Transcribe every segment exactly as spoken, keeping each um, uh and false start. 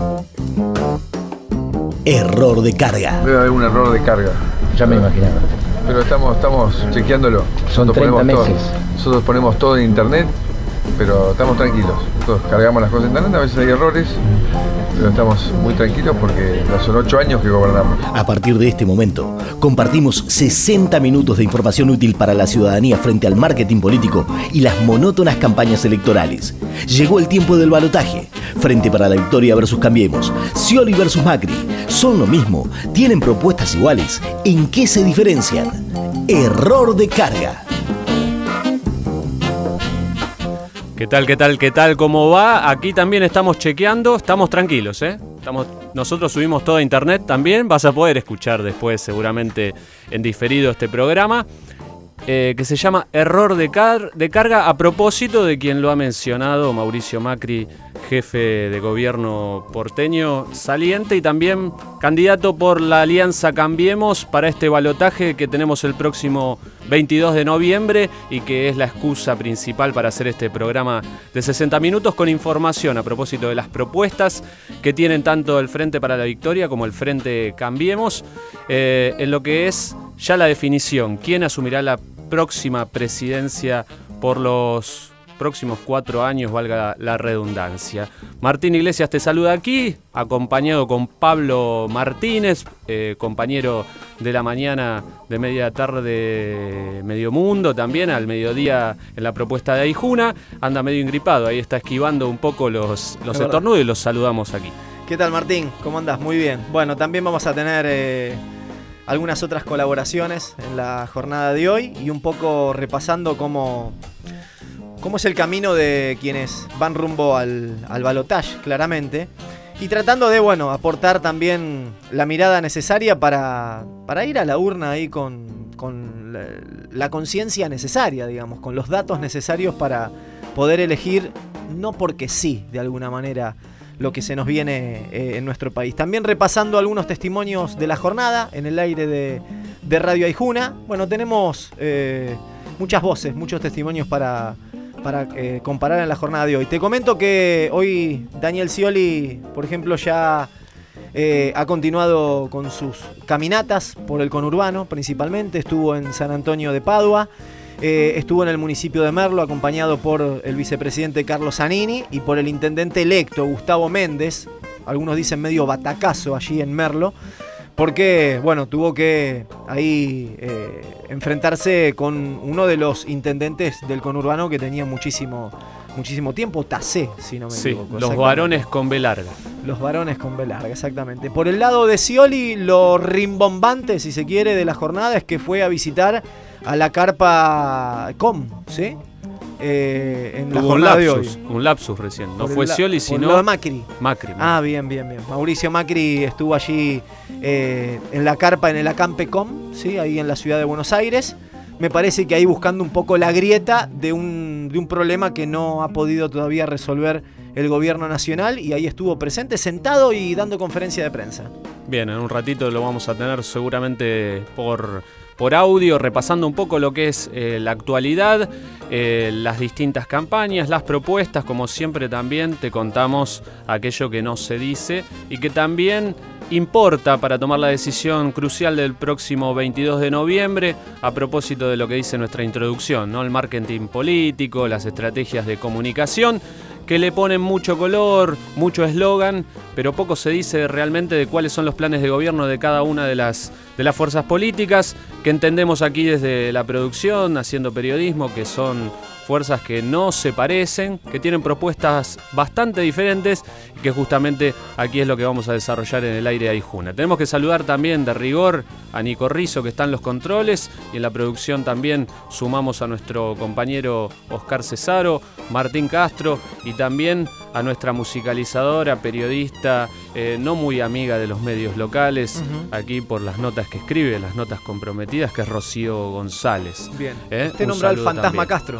Error de carga. Debe haber un error de carga. Ya me imaginaba. Pero estamos, estamos chequeándolo. Son Nosotros treinta ponemos meses. Todo, nosotros ponemos todo en internet, pero estamos tranquilos. Nosotros cargamos las cosas en internet, a veces hay errores, pero estamos muy tranquilos porque ya son ocho años que gobernamos. A partir de este momento, compartimos sesenta minutos de información útil para la ciudadanía frente al marketing político y las monótonas campañas electorales. Llegó el tiempo del balotaje. Frente para la Victoria versus Cambiemos. Scioli versus Macri. ¿Son lo mismo? ¿Tienen propuestas iguales? ¿En qué se diferencian? Error de carga. ¿Qué tal, qué tal, qué tal? ¿Cómo va? Aquí también estamos chequeando, estamos tranquilos, ¿eh? Estamos, nosotros subimos todo a internet también, vas a poder escuchar después seguramente en diferido este programa, eh, que se llama Error de, car de carga, a propósito de quien lo ha mencionado, Mauricio Macri, jefe de gobierno porteño saliente y también candidato por la Alianza Cambiemos para este balotaje que tenemos el próximo veintidós de noviembre y que es la excusa principal para hacer este programa de sesenta minutos con información a propósito de las propuestas que tienen tanto el Frente para la Victoria como el Frente Cambiemos, eh, en lo que es ya la definición, quién asumirá la próxima presidencia por los próximos cuatro años, valga la redundancia. Martín Iglesias te saluda aquí, acompañado con Pablo Martínez, eh, compañero de la mañana de media tarde Medio Mundo, también al mediodía en la propuesta de Aijuna. Anda medio ingripado, ahí está esquivando un poco los, los estornudos y los saludamos aquí. ¿Qué tal, Martín? ¿Cómo andás? Muy bien. Bueno, también vamos a tener eh, algunas otras colaboraciones en la jornada de hoy y un poco repasando cómo... cómo es el camino de quienes van rumbo al, al balotaje, claramente, y tratando de, bueno, aportar también la mirada necesaria para, para ir a la urna ahí con, con la, la conciencia necesaria, digamos, con los datos necesarios para poder elegir, no porque sí, de alguna manera, lo que se nos viene eh, en nuestro país. También repasando algunos testimonios de la jornada en el aire de, de Radio Aijuna. Bueno, tenemos eh, muchas voces, muchos testimonios para... para eh, comparar en la jornada de hoy. Te comento que hoy Daniel Scioli, por ejemplo, ya eh, ha continuado con sus caminatas por el conurbano, principalmente. Estuvo en San Antonio de Padua, eh, estuvo en el municipio de Merlo, acompañado por el vicepresidente Carlos Zanini y por el intendente electo Gustavo Méndez, algunos dicen medio batacazo allí en Merlo, porque, bueno, tuvo que ahí eh, enfrentarse con uno de los intendentes del conurbano que tenía muchísimo, muchísimo tiempo, Tacé, si no me sí, equivoco. Los varones con B larga. Los varones con B larga, exactamente. Por el lado de Scioli, lo rimbombante, si se quiere, de la jornada es que fue a visitar a la carpa Com, ¿sí? Eh, en la jornada de hoy. Un lapsus recién. No por fue la, Scioli, sino lo de Macri. Macri. Ah, bien, bien, bien. Mauricio Macri estuvo allí eh, en la carpa, en el Acampecom, ¿sí? Ahí en la ciudad de Buenos Aires. Me parece que ahí buscando un poco la grieta de un, de un problema que no ha podido todavía resolver el gobierno nacional, y ahí estuvo presente, sentado y dando conferencia de prensa. Bien, en un ratito lo vamos a tener seguramente por... por audio, repasando un poco lo que es eh, la actualidad, eh, las distintas campañas, las propuestas, como siempre también te contamos aquello que no se dice y que también importa para tomar la decisión crucial del próximo veintidós de noviembre, a propósito de lo que dice nuestra introducción, ¿no? El marketing político, las estrategias de comunicación, que le ponen mucho color, mucho eslogan, pero poco se dice realmente de cuáles son los planes de gobierno de cada una de las, de las fuerzas políticas, que entendemos aquí desde la producción, haciendo periodismo, que son fuerzas que no se parecen, que tienen propuestas bastante diferentes y que justamente aquí es lo que vamos a desarrollar en el aire de Aijuna. Tenemos que saludar también de rigor a Nico Rizzo, que está en los controles, y en la producción también sumamos a nuestro compañero Oscar Cesaro, Martín Castro, y también a nuestra musicalizadora, periodista, eh, no muy amiga de los medios locales, uh-huh. aquí por las notas que escribe, las notas comprometidas, que es Rocío González. Bien. ¿Eh? Usted nombra al fantasma también. Castro.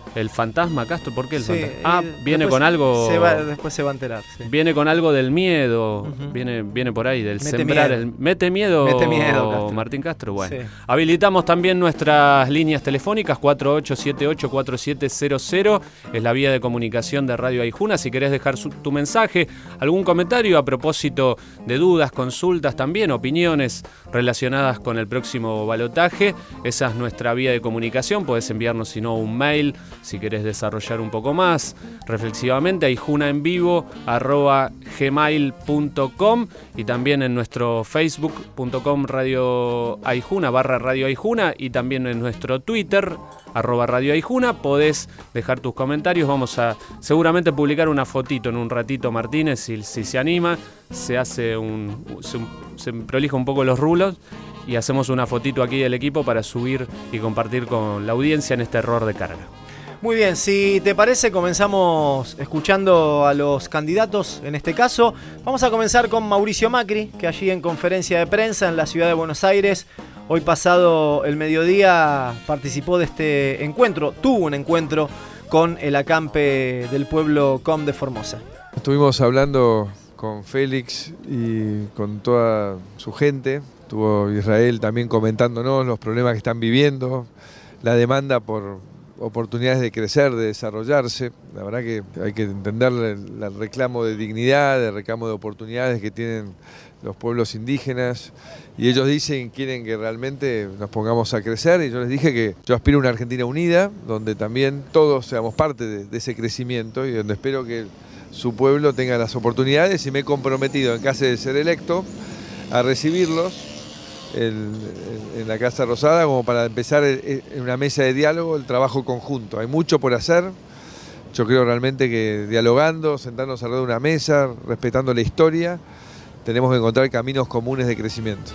El fantasma Castro, ¿por qué el Sí, fantasma? Ah, y viene después con algo. Se va, después se va a enterar. Sí. Viene con algo del miedo. Uh-huh. Viene, viene por ahí, del Mete sembrar. miedo. El, mete miedo. Mete miedo, Castro. Martín Castro. Bueno. Sí. Habilitamos también nuestras líneas telefónicas cuatro ocho siete ocho cuatro siete cero cero. Es la vía de comunicación de Radio Aijuna. Si querés dejar su, tu mensaje, algún comentario a propósito de dudas, consultas también, opiniones relacionadas con el próximo balotaje. Esa es nuestra vía de comunicación. Podés enviarnos, si no, un mail si querés desarrollar un poco más reflexivamente, aijunaenvivo arroba gmail punto com, y también en nuestro facebook punto com radio aijuna barra radio aijuna, y también en nuestro Twitter arroba radio aijuna podés dejar tus comentarios. Vamos a seguramente publicar una fotito en un ratito, Martínez, si, si se anima, se hace un se, se prolija un poco los rulos y hacemos una fotito aquí del equipo para subir y compartir con la audiencia en este error de carga. Muy bien, si te parece, comenzamos escuchando a los candidatos. En este caso, vamos a comenzar con Mauricio Macri, que allí en conferencia de prensa en la ciudad de Buenos Aires, hoy pasado el mediodía, participó de este encuentro, tuvo un encuentro con el acampe del pueblo C O M de Formosa. Estuvimos hablando con Félix y con toda su gente. Estuvo Israel también comentándonos los problemas que están viviendo, la demanda por oportunidades de crecer, de desarrollarse. La verdad que hay que entender el, el reclamo de dignidad, el reclamo de oportunidades que tienen los pueblos indígenas, y ellos dicen, quieren que realmente nos pongamos a crecer, y yo les dije que yo aspiro a una Argentina unida, donde también todos seamos parte de, de ese crecimiento, y donde espero que su pueblo tenga las oportunidades, y me he comprometido, en caso de ser electo, a recibirlos El, en la Casa Rosada, como para empezar en una mesa de diálogo el trabajo conjunto. Hay mucho por hacer. Yo creo realmente que dialogando, sentarnos alrededor de una mesa, respetando la historia, tenemos que encontrar caminos comunes de crecimiento.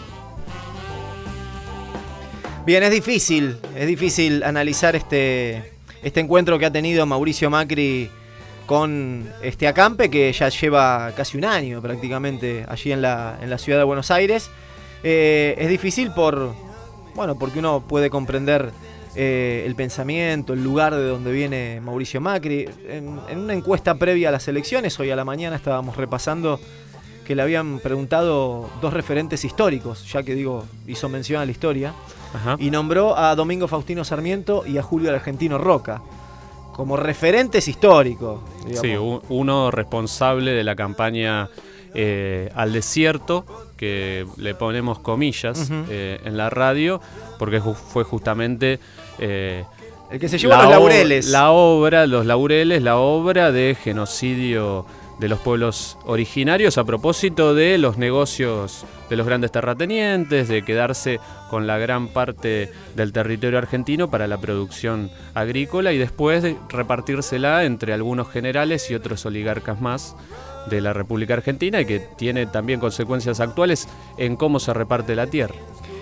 Bien, es difícil, es difícil analizar este, este encuentro que ha tenido Mauricio Macri con este acampe, que ya lleva casi un año prácticamente allí en la, en la ciudad de Buenos Aires. Eh, es difícil por, bueno, porque uno puede comprender eh, el pensamiento, el lugar de donde viene Mauricio Macri. En, en una encuesta previa a las elecciones, hoy a la mañana estábamos repasando que le habían preguntado dos referentes históricos, ya que digo, hizo mención a la historia, Ajá. y nombró a Domingo Faustino Sarmiento y a Julio el Argentino Roca como referentes históricos. Digamos. Sí, uno responsable de la campaña eh, al desierto, que le ponemos comillas uh-huh. eh, en la radio, porque ju- fue justamente eh, el que se llevó los laureles. O- la obra, los laureles, la obra de genocidio de los pueblos originarios a propósito de los negocios de los grandes terratenientes, de quedarse con la gran parte del territorio argentino para la producción agrícola y después de repartírsela entre algunos generales y otros oligarcas más de la República Argentina, y que tiene también consecuencias actuales en cómo se reparte la tierra.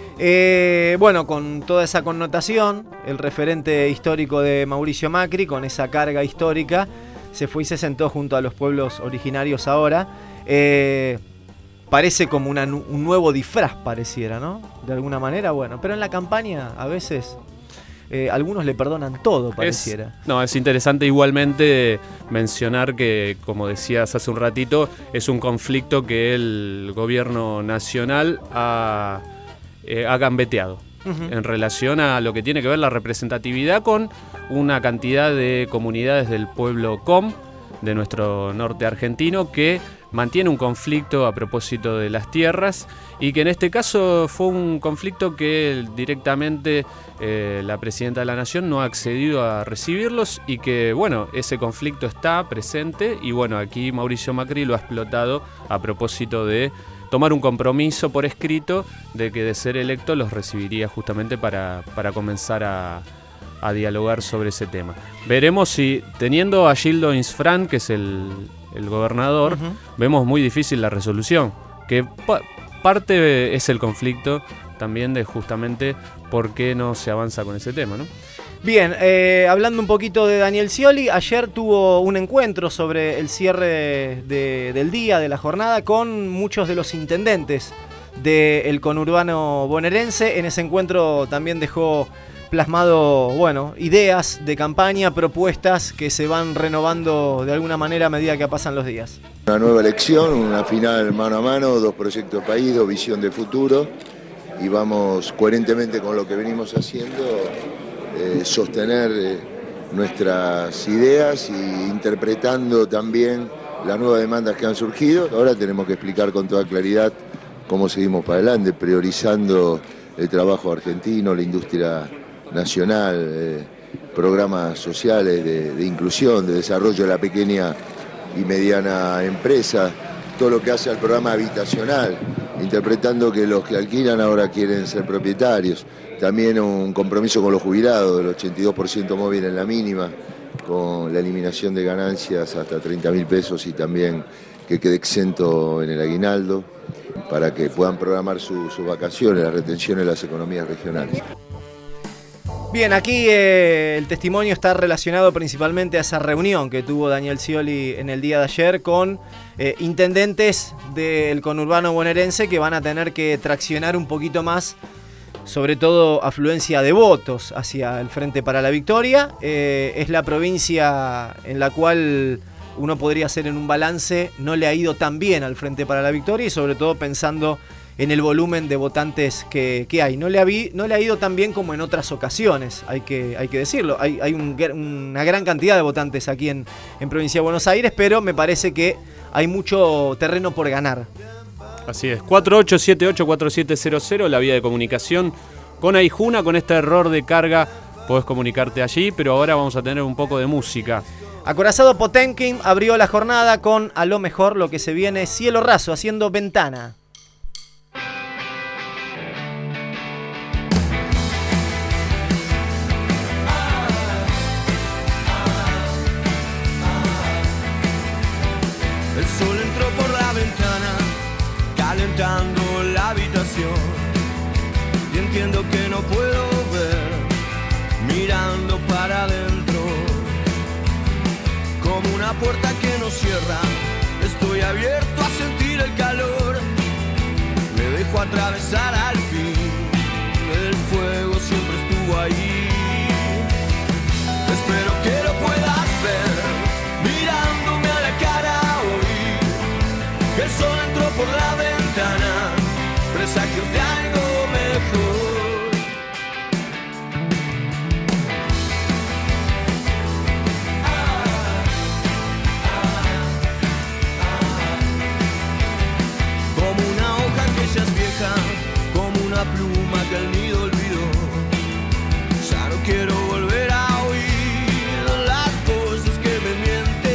Eh, bueno, con toda esa connotación, el referente histórico de Mauricio Macri, con esa carga histórica, se fue y se sentó junto a los pueblos originarios ahora. Eh, parece como una, un nuevo disfraz, pareciera, ¿no? De alguna manera, bueno, pero en la campaña a veces eh, algunos le perdonan todo, pareciera. Es, no, es interesante igualmente mencionar que, como decías hace un ratito, es un conflicto que el gobierno nacional ha, eh, ha gambeteado. Uh-huh. En relación a lo que tiene que ver la representatividad con una cantidad de comunidades del pueblo C O M, de nuestro norte argentino, que mantiene un conflicto a propósito de las tierras, y que en este caso fue un conflicto que directamente eh, la presidenta de la Nación no ha accedido a recibirlos, y que, bueno, ese conflicto está presente, y bueno, aquí Mauricio Macri lo ha explotado a propósito de tomar un compromiso por escrito de que, de ser electo, los recibiría justamente para, para comenzar a, a dialogar sobre ese tema. Veremos si, teniendo a Gildo Insfrán, que es el, el gobernador, uh-huh. vemos muy difícil la resolución, que pa- parte es el conflicto también de justamente por qué no se avanza con ese tema, ¿no? Bien, eh, hablando un poquito de Daniel Scioli, ayer tuvo un encuentro sobre el cierre de, del día, de la jornada, con muchos de los intendentes del conurbano bonaerense. En ese encuentro también dejó plasmado, bueno, ideas de campaña, propuestas que se van renovando de alguna manera a medida que pasan los días. Una nueva elección, una final mano a mano, dos proyectos de país, dos visión de futuro, y vamos coherentemente con lo que venimos haciendo, eh, sostener eh, nuestras ideas e interpretando también las nuevas demandas que han surgido. Ahora tenemos que explicar con toda claridad cómo seguimos para adelante, priorizando el trabajo argentino, la industria nacional, eh, programas sociales de, de inclusión, de desarrollo de la pequeña y mediana empresa, todo lo que hace al programa habitacional, interpretando que los que alquilan ahora quieren ser propietarios. También un compromiso con los jubilados, del ochenta y dos por ciento móvil en la mínima, con la eliminación de ganancias hasta treinta mil pesos y también que quede exento en el aguinaldo, para que puedan programar su, sus vacaciones, las retenciones de las economías regionales. Bien, aquí eh, el testimonio está relacionado principalmente a esa reunión que tuvo Daniel Scioli en el día de ayer con eh, intendentes del conurbano bonaerense que van a tener que traccionar un poquito más, sobre todo afluencia de votos hacia el Frente para la Victoria. Eh, es la provincia en la cual uno podría hacer en un balance no le ha ido tan bien al Frente para la Victoria, y sobre todo pensando en el volumen de votantes que, que hay. No le, ha vi, no le ha ido tan bien como en otras ocasiones, hay que, hay que decirlo. Hay, hay un, una gran cantidad de votantes aquí en, en Provincia de Buenos Aires, pero me parece que hay mucho terreno por ganar. Así es, cuatro ocho siete ocho cuatro siete cero cero, la vía de comunicación con Aijuna. Con este error de carga podés comunicarte allí, pero ahora vamos a tener un poco de música. Acorazado Potemkin abrió la jornada con A lo mejor lo que se viene, Cielo Raso haciendo Ventana. El sol entró por la ventana, calentando la habitación, y entiendo que no puedo ver, mirando para adentro, como una puerta que no cierra. Estoy abierto a sentir el calor, me dejo atravesar al fin, el fuego siempre estuvo ahí. Espero que lo puedas ver, mirándome a la cara. El sol entró por la ventana, presagios de algo mejor. Ah, ah, ah. Como una hoja que ya es vieja, como una pluma que el nido olvidó. Ya no quiero volver a oír las voces que me mienten.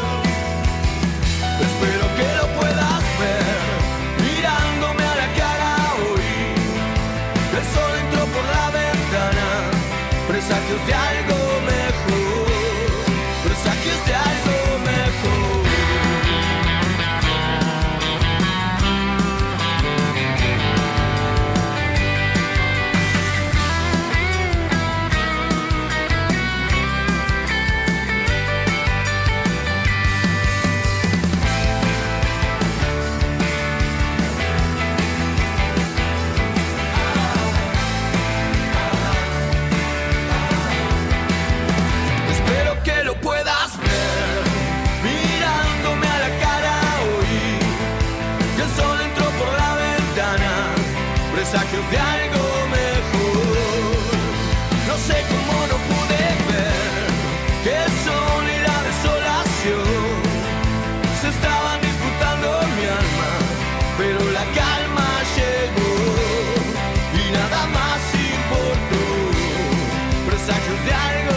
Espero que lo puedas ver, mirándome a la cara hoy. El sol entró por la ventana, presagios de algo mejor, presagios de algo mejor. Presagios de algo mejor. No sé cómo no pude ver que el sol y la desolación se estaban disputando mi alma, pero la calma llegó y nada más importó. Presagios de algo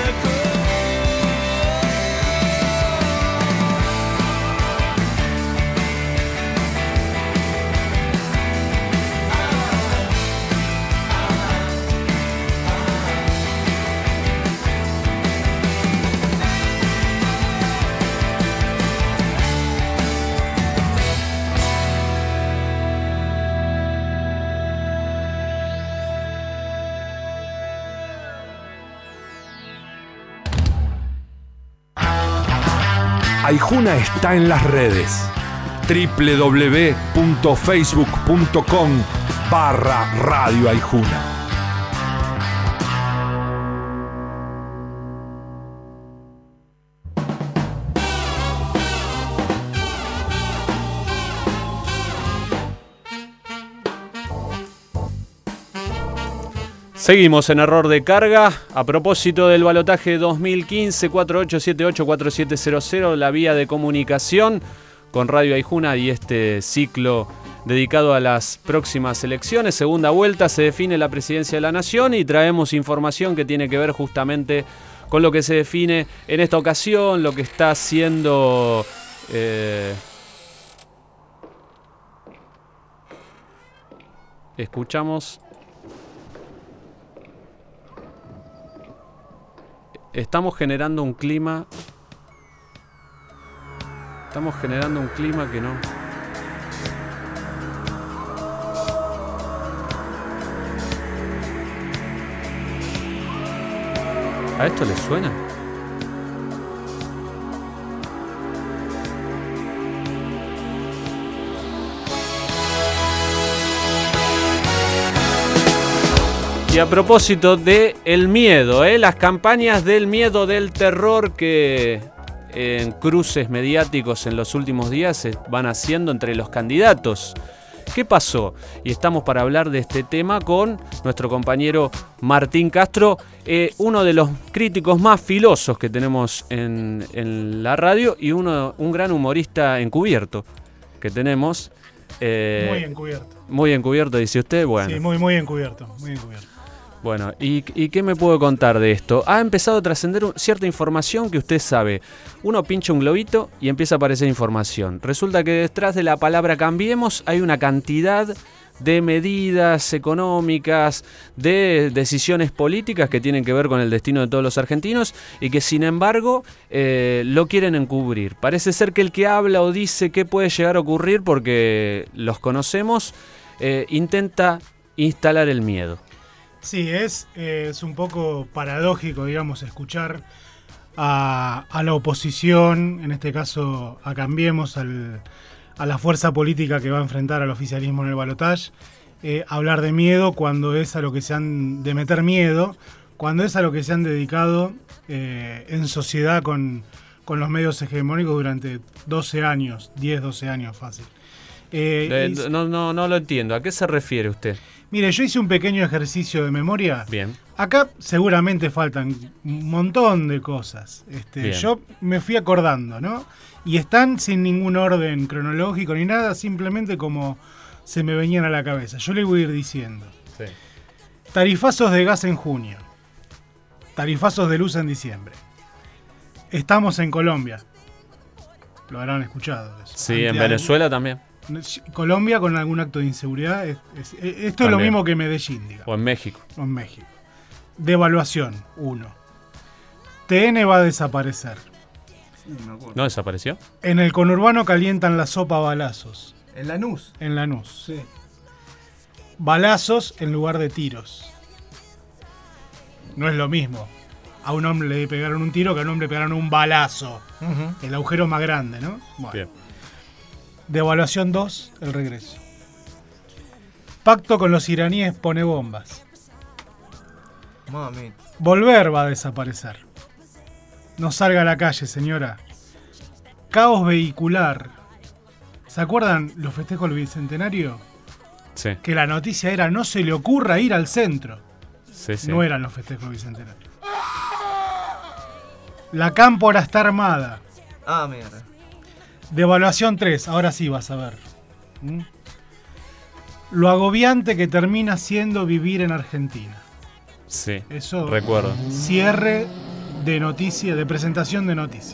Aijuna está en las redes. doble u doble u doble u punto facebook punto com barra Radio Aijuna. Seguimos en error de carga. A propósito del balotaje dos mil quince, cuatro ocho siete ocho cuatro siete cero cero, la vía de comunicación con Radio Aijuna y este ciclo dedicado a las próximas elecciones. Segunda vuelta, se define la presidencia de la Nación y traemos información que tiene que ver justamente con lo que se define en esta ocasión, lo que está haciendo... Eh, escuchamos... Estamos generando un clima... Estamos generando un clima que no... ¿A esto le suena? Y a propósito de el miedo, ¿eh? Las campañas del miedo, del terror que en cruces mediáticos en los últimos días se van haciendo entre los candidatos. ¿Qué pasó? Y estamos para hablar de este tema con nuestro compañero Martín Castro, eh, uno de los críticos más filosos que tenemos en, en la radio y uno, un gran humorista encubierto que tenemos. Eh, muy encubierto. Muy encubierto, dice usted. Bueno. Sí, muy, muy encubierto, muy encubierto. Bueno, ¿y, ¿y qué me puedo contar de esto? Ha empezado a trascender cierta información que usted sabe. Uno pincha un globito y empieza a aparecer información. Resulta que detrás de la palabra cambiemos hay una cantidad de medidas económicas, de decisiones políticas que tienen que ver con el destino de todos los argentinos y que sin embargo eh, lo quieren encubrir. Parece ser que el que habla o dice qué puede llegar a ocurrir, porque los conocemos, eh, intenta instalar el miedo. Sí, es, eh, es un poco paradójico, digamos, escuchar a, a la oposición, en este caso a Cambiemos, al, a la fuerza política que va a enfrentar al oficialismo en el balotaje, eh, hablar de miedo cuando es a lo que se han, de meter miedo, cuando es a lo que se han dedicado eh, en sociedad con, con los medios hegemónicos durante doce años, diez, doce años fácil. Eh, eh, y, no, no, no lo entiendo. ¿A qué se refiere usted? Mire, yo hice un pequeño ejercicio de memoria. Bien. Acá seguramente faltan un montón de cosas. Este, yo me fui acordando, ¿no? Y están sin ningún orden cronológico ni nada, simplemente como se me venían a la cabeza. Yo le voy a ir diciendo. Sí. Tarifazos de gas en junio. Tarifazos de luz en diciembre. Estamos en Colombia. Lo habrán escuchado. Eso. Sí, Ante en Venezuela algo, también. Colombia con algún acto de inseguridad. Es, es, esto también es lo mismo que Medellín, digamos. O en México. O en México. Devaluación, uno. T N va a desaparecer. ¿No desapareció? En el conurbano calientan la sopa a balazos. ¿En Lanús? En Lanús. Sí. Balazos en lugar de tiros. No es lo mismo. A un hombre le pegaron un tiro que a un hombre le pegaron un balazo. Uh-huh. El agujero más grande, ¿no? Bueno. Bien. Devaluación dos, el regreso. Pacto con los iraníes pone bombas. Mami. Volver va a desaparecer. No salga a la calle, señora. Caos vehicular. ¿Se acuerdan los festejos del Bicentenario? Sí. Que la noticia era no se le ocurra ir al centro. Sí, sí. No eran los festejos del Bicentenario. La cámpora está armada. Ah, mierda. Devaluación tres, ahora sí vas a ver. ¿Mm? Lo agobiante que termina siendo vivir en Argentina. Sí, eso recuerdo. Cierre de noticia, de presentación de noticia.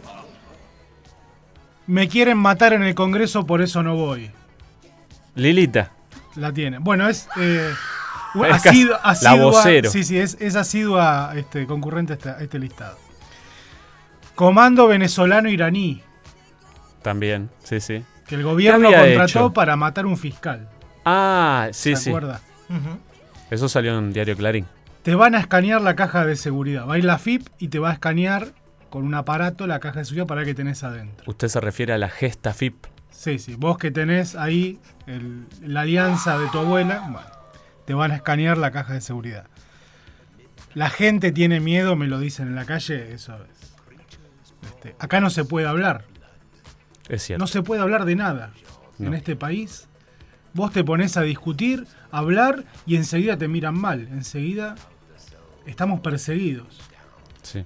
Me quieren matar en el Congreso, por eso no voy. Lilita. La tiene. Bueno, es... Eh, es asidua, asidua, la vocero. Sí, sí, es, es asidua este, concurrente a este, a este listado. Comando venezolano iraní. También, sí, sí. Que el gobierno contrató hecho? para matar un fiscal. Ah, sí, ¿Se sí. acuerda? Uh-huh. Eso salió en Diario Clarín. Te van a escanear la caja de seguridad. Va a ir la F I P y te va a escanear con un aparato la caja de seguridad para ver qué tenés adentro. ¿Usted se refiere a la gesta F I P? Sí, sí. Vos que tenés ahí el, la alianza de tu abuela, bueno, te van a escanear la caja de seguridad. La gente tiene miedo, me lo dicen en la calle, eso es. Este, acá no se puede hablar. Es cierto. No se puede hablar de nada. No. En este país Vos te pones a discutir, a hablar y enseguida te miran mal. Enseguida estamos perseguidos. Sí.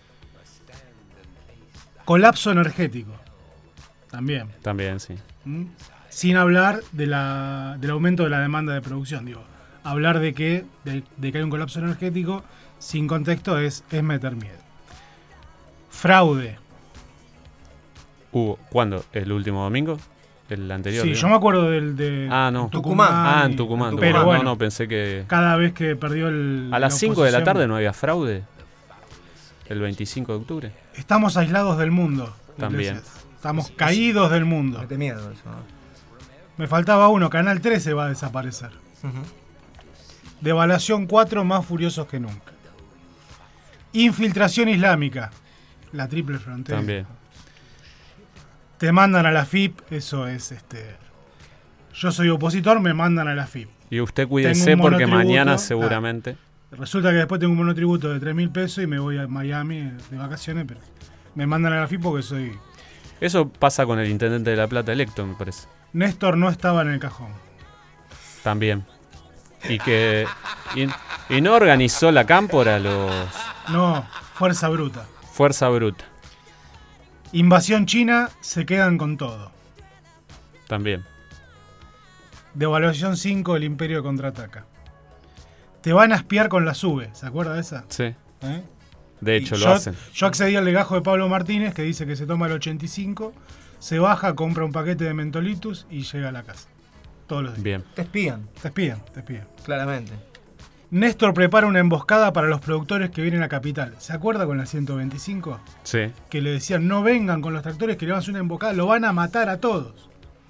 Colapso energético. También. También, sí. ¿Mm? Sin hablar de la, del aumento de la demanda de producción. Digo, hablar de que, de, de que hay un colapso energético sin contexto es, es meter miedo. Fraude. Hubo, ¿cuándo? ¿El último domingo? ¿El anterior? Sí, digamos? yo me acuerdo del de Ah, no. Tucumán. Ah, en y- Tucumán. Pero Tucumán. bueno, No, no, pensé que... cada vez que perdió el... ¿A las cinco de la oposición, tarde no había fraude? ¿El veinticinco de octubre? Estamos aislados del mundo. También. Iglesias. Estamos caídos del mundo. Mete miedo eso, ¿no? Me faltaba uno, Canal trece va a desaparecer. Ujú. Devaluación cuatro, más furiosos que nunca. Infiltración islámica. La triple frontera. También. Te mandan a la F I P, eso es este. Yo soy opositor, me mandan a la F I P. Y usted Tengo cuídese un porque monotributo, mañana ah. seguramente... Resulta que después tengo un monotributo de tres mil pesos y me voy a Miami de vacaciones, pero me mandan a la F I P porque soy. Eso pasa con el intendente de La Plata electo, me parece. Néstor no estaba en el cajón. También. Y que... Y, y no organizó la cámpora los... No, fuerza bruta. Fuerza Bruta. Invasión china, se quedan con todo. También. Devaluación cinco, el imperio contraataca. Te van a espiar con la SUBE, ¿se acuerda de esa? Sí. ¿Eh? De Y hecho, yo, lo hacen. Yo accedí al legajo de Pablo Martínez, que dice que se toma el ochenta y cinco, se baja, compra un paquete de mentolitus y llega a la casa. Todos los días. Bien. Te espían, Te espían, te espían. claramente. Néstor prepara una emboscada para los productores que vienen a Capital. ¿Se acuerda con la ciento veinticinco? Sí. Que le decían, no vengan con los tractores que le van a hacer una emboscada, lo van a matar a todos.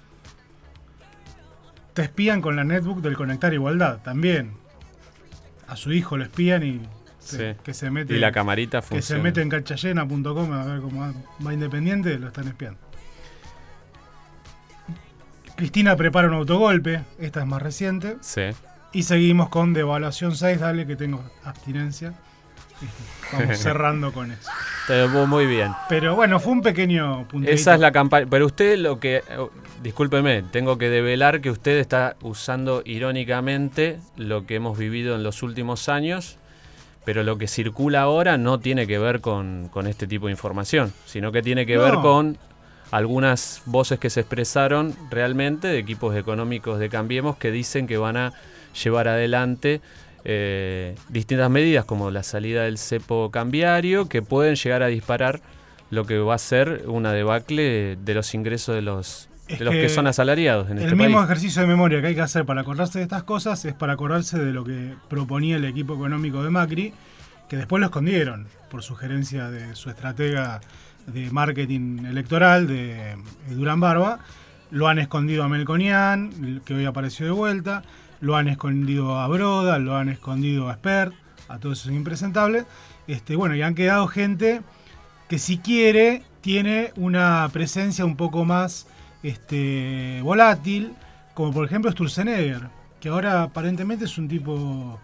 Te espían con la netbook del Conectar Igualdad, también. A su hijo lo espían y se- Sí. que se mete, Y la camarita que funciona. se mete en cachallena punto com a ver cómo va Independiente, lo están espiando. Cristina prepara un autogolpe, esta es más reciente. Sí. Y seguimos con devaluación seis, dale que tengo abstinencia. Vamos cerrando con eso. Te lo- muy bien. Pero bueno, fue un pequeño puntito. Esa es la campaña. Pero usted lo que... oh, discúlpeme, tengo que develar que usted está usando irónicamente lo que hemos vivido en los últimos años, pero lo que circula ahora no tiene que ver con, con este tipo de información, sino que tiene que No. ver con algunas voces que se expresaron realmente de equipos económicos de Cambiemos que dicen que van a llevar adelante eh, distintas medidas como la salida del cepo cambiario que pueden llegar a disparar lo que va a ser una debacle de los ingresos de los, Es de los que, que son asalariados en El este mismo país. ejercicio de memoria que hay que hacer para acordarse de estas cosas es para acordarse de lo que proponía el equipo económico de Macri, que después lo escondieron por sugerencia de su estratega de marketing electoral, de, de Durán Barba. Lo han escondido a Melconian, que hoy apareció de vuelta. Lo han escondido a Broda, lo han escondido a Spert, a todos esos impresentables. Este, bueno, y han quedado gente que si quiere tiene una presencia un poco más este, volátil, como por ejemplo Sturzenegger, que ahora aparentemente es un tipo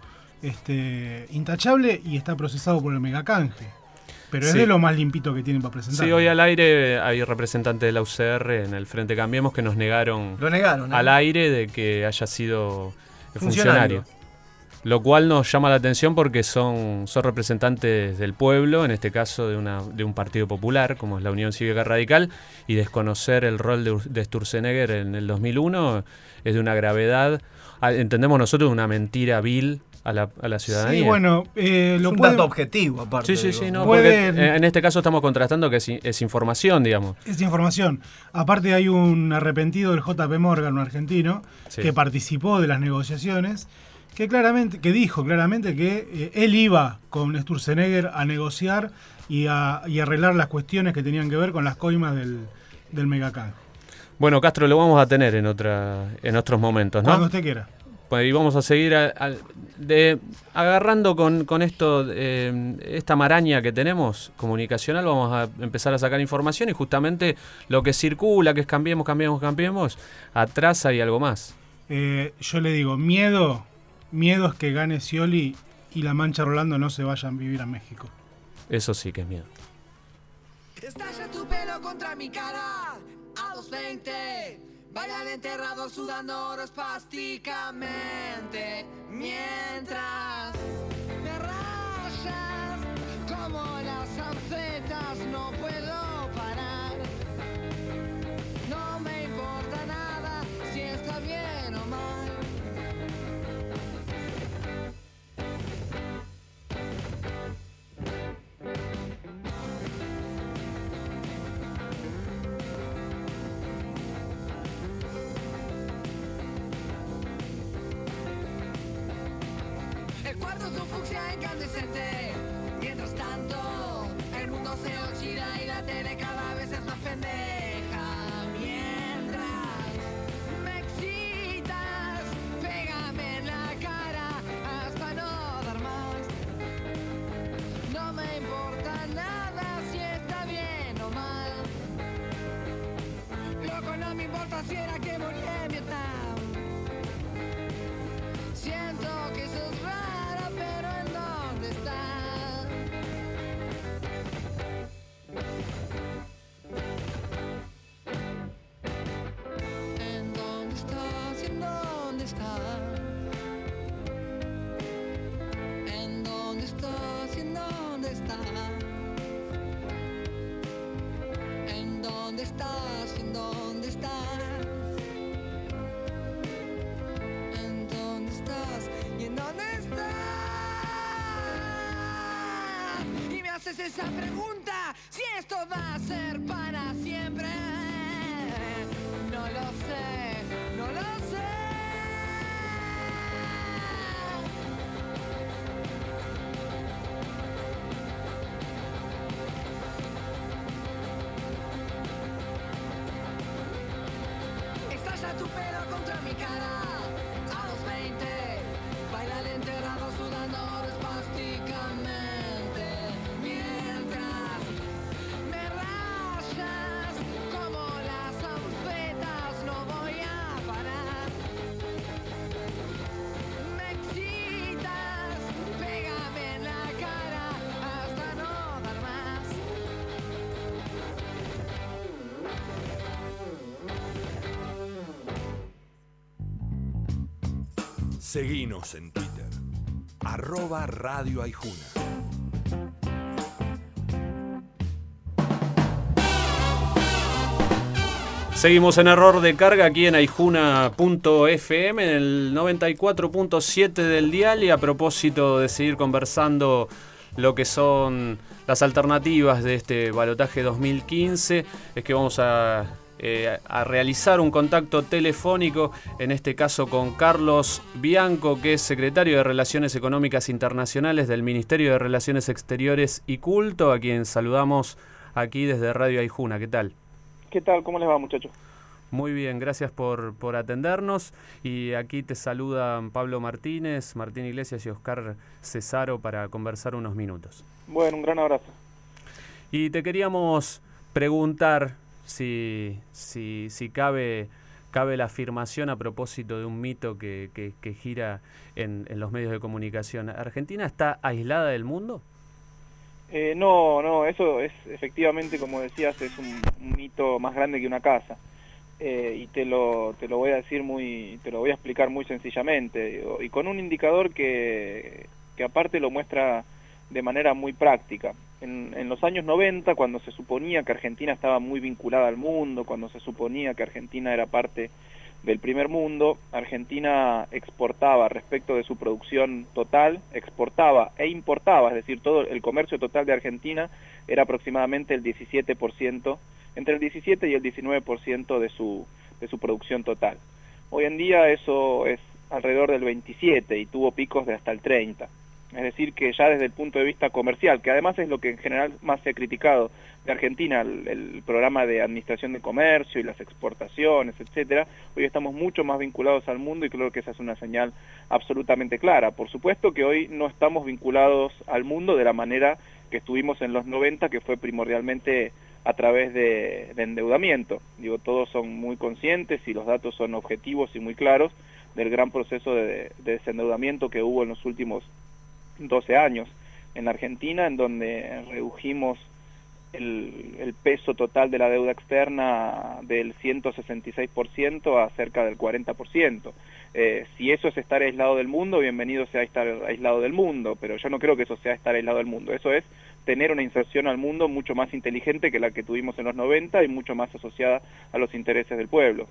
este, intachable y está procesado por el megacanje. Pero es Sí. de lo más limpito que tienen para presentar. Sí, hoy al aire hay representantes de la U C R en el Frente Cambiemos que nos negaron Lo negaron, ¿eh? al aire de que haya sido Funcionario. funcionario. Lo cual nos llama la atención porque son, son representantes del pueblo, en este caso de, una, de un partido popular, como es la Unión Cívica Radical, y desconocer el rol de, de Sturzenegger en el dos mil uno es de una gravedad, ah, entendemos nosotros, una mentira vil a la, a la ciudadanía. Sí, bueno, eh, Es lo un pueden- dato objetivo, aparte. Sí, sí, digo. sí, no, Pueden- porque eh, en este caso estamos contrastando que es, es información, digamos. Es información. Aparte hay un arrepentido del J P Morgan, un argentino, Sí. que participó de las negociaciones, que claramente, que dijo claramente que eh, él iba con Sturzenegger a negociar y a y arreglar las cuestiones que tenían que ver con las coimas del, del megacanje. Bueno, Castro, lo vamos a tener en otra en otros momentos, ¿no? Cuando usted quiera. Pues, y vamos a seguir a- a- de, agarrando con, con esto, eh, esta maraña que tenemos comunicacional, vamos a empezar a sacar información y justamente lo que circula, que es cambiemos, cambiemos, cambiemos, atrás hay algo más. Eh, yo le digo, miedo, miedo es que gane Scioli y la Mancha Rolando no se vayan a vivir a México. Eso sí que es miedo. Estalla tu pelo contra mi cara a dos veinte. Bailan enterrados sudando oro espásticamente. Mientras me rayas como las anfetas, no puedo parar. No me importa nada si está bien o mal. El cuarto es un fucsia incandescente. Mientras tanto, el mundo se oxida y la tele cada vez es más pendeja. Mientras me excitas, pégame en la cara hasta no dar más. No me importa nada si está bien o mal. Loco, no me importa si era que morí en Vietnam. Siento que sos rara, pero ¿en dónde estás? ¿En dónde estás? ¿En dónde estás? ¿En dónde estás? ¿En dónde estás? ¿En dónde estás? ¿En dónde estás? ¿En dónde estás? ¿Y en dónde estás? Y me haces esa pregunta, si esto va a ser para siempre. No lo sé, no lo sé. Estalla tu pelo contra mi cara. A los veinte, bailan enterrados sudando oro espásticamente. Mientras me rayas como las anfetas, no voy a parar. Me excitas, pégame en la cara hasta no dar más. Seguinos en Twitter, arroba Radio Aijuna. Seguimos en error de carga aquí en aijuna punto efe eme, en el noventa y cuatro punto siete del dial, y a propósito de seguir conversando lo que son las alternativas de este balotaje dos mil quince, es que vamos a... Eh, a realizar un contacto telefónico, en este caso con Carlos Bianco, que es secretario de Relaciones Económicas Internacionales del Ministerio de Relaciones Exteriores y Culto, a quien saludamos aquí desde Radio Aijuna. ¿Qué tal? ¿Qué tal? ¿Cómo les va, muchachos? Muy bien, gracias por, por atendernos. Y aquí te saludan Pablo Martínez, Martín Iglesias y Oscar Cesaro para conversar unos minutos. Bueno, un gran abrazo. Y te queríamos preguntar si, si, si cabe, cabe la afirmación a propósito de un mito que, que, que gira en, en los medios de comunicación. ¿Argentina está aislada del mundo? Eh, no, no, eso es efectivamente, como decías, es un, un mito más grande que una casa. Eh, y te lo, te lo voy a decir muy, te lo voy a explicar muy sencillamente, y con un indicador que, que aparte lo muestra de manera muy práctica. En, en los años noventa, cuando se suponía que Argentina estaba muy vinculada al mundo, cuando se suponía que Argentina era parte del primer mundo, Argentina exportaba respecto de su producción total, exportaba e importaba, es decir, todo el comercio total de Argentina era aproximadamente el diecisiete por ciento, entre el diecisiete y el diecinueve por ciento de su, de su producción total. Hoy en día eso es alrededor del veintisiete y tuvo picos de hasta el treinta. Es decir, que ya desde el punto de vista comercial, que además es lo que en general más se ha criticado de Argentina, el, el programa de administración de comercio y las exportaciones, etcétera, hoy estamos mucho más vinculados al mundo y creo que esa es una señal absolutamente clara. Por supuesto que hoy no estamos vinculados al mundo de la manera que estuvimos en los noventa, que fue primordialmente a través de, de endeudamiento. Digo, todos son muy conscientes y los datos son objetivos y muy claros del gran proceso de, de desendeudamiento que hubo en los últimos doce años en la Argentina, en donde redujimos el, el peso total de la deuda externa del ciento sesenta y seis por ciento a cerca del cuarenta por ciento. Eh, si eso es estar aislado del mundo, bienvenido sea estar aislado del mundo, pero yo no creo que eso sea estar aislado del mundo. Eso es tener una inserción al mundo mucho más inteligente que la que tuvimos en los noventa y mucho más asociada a los intereses del pueblo.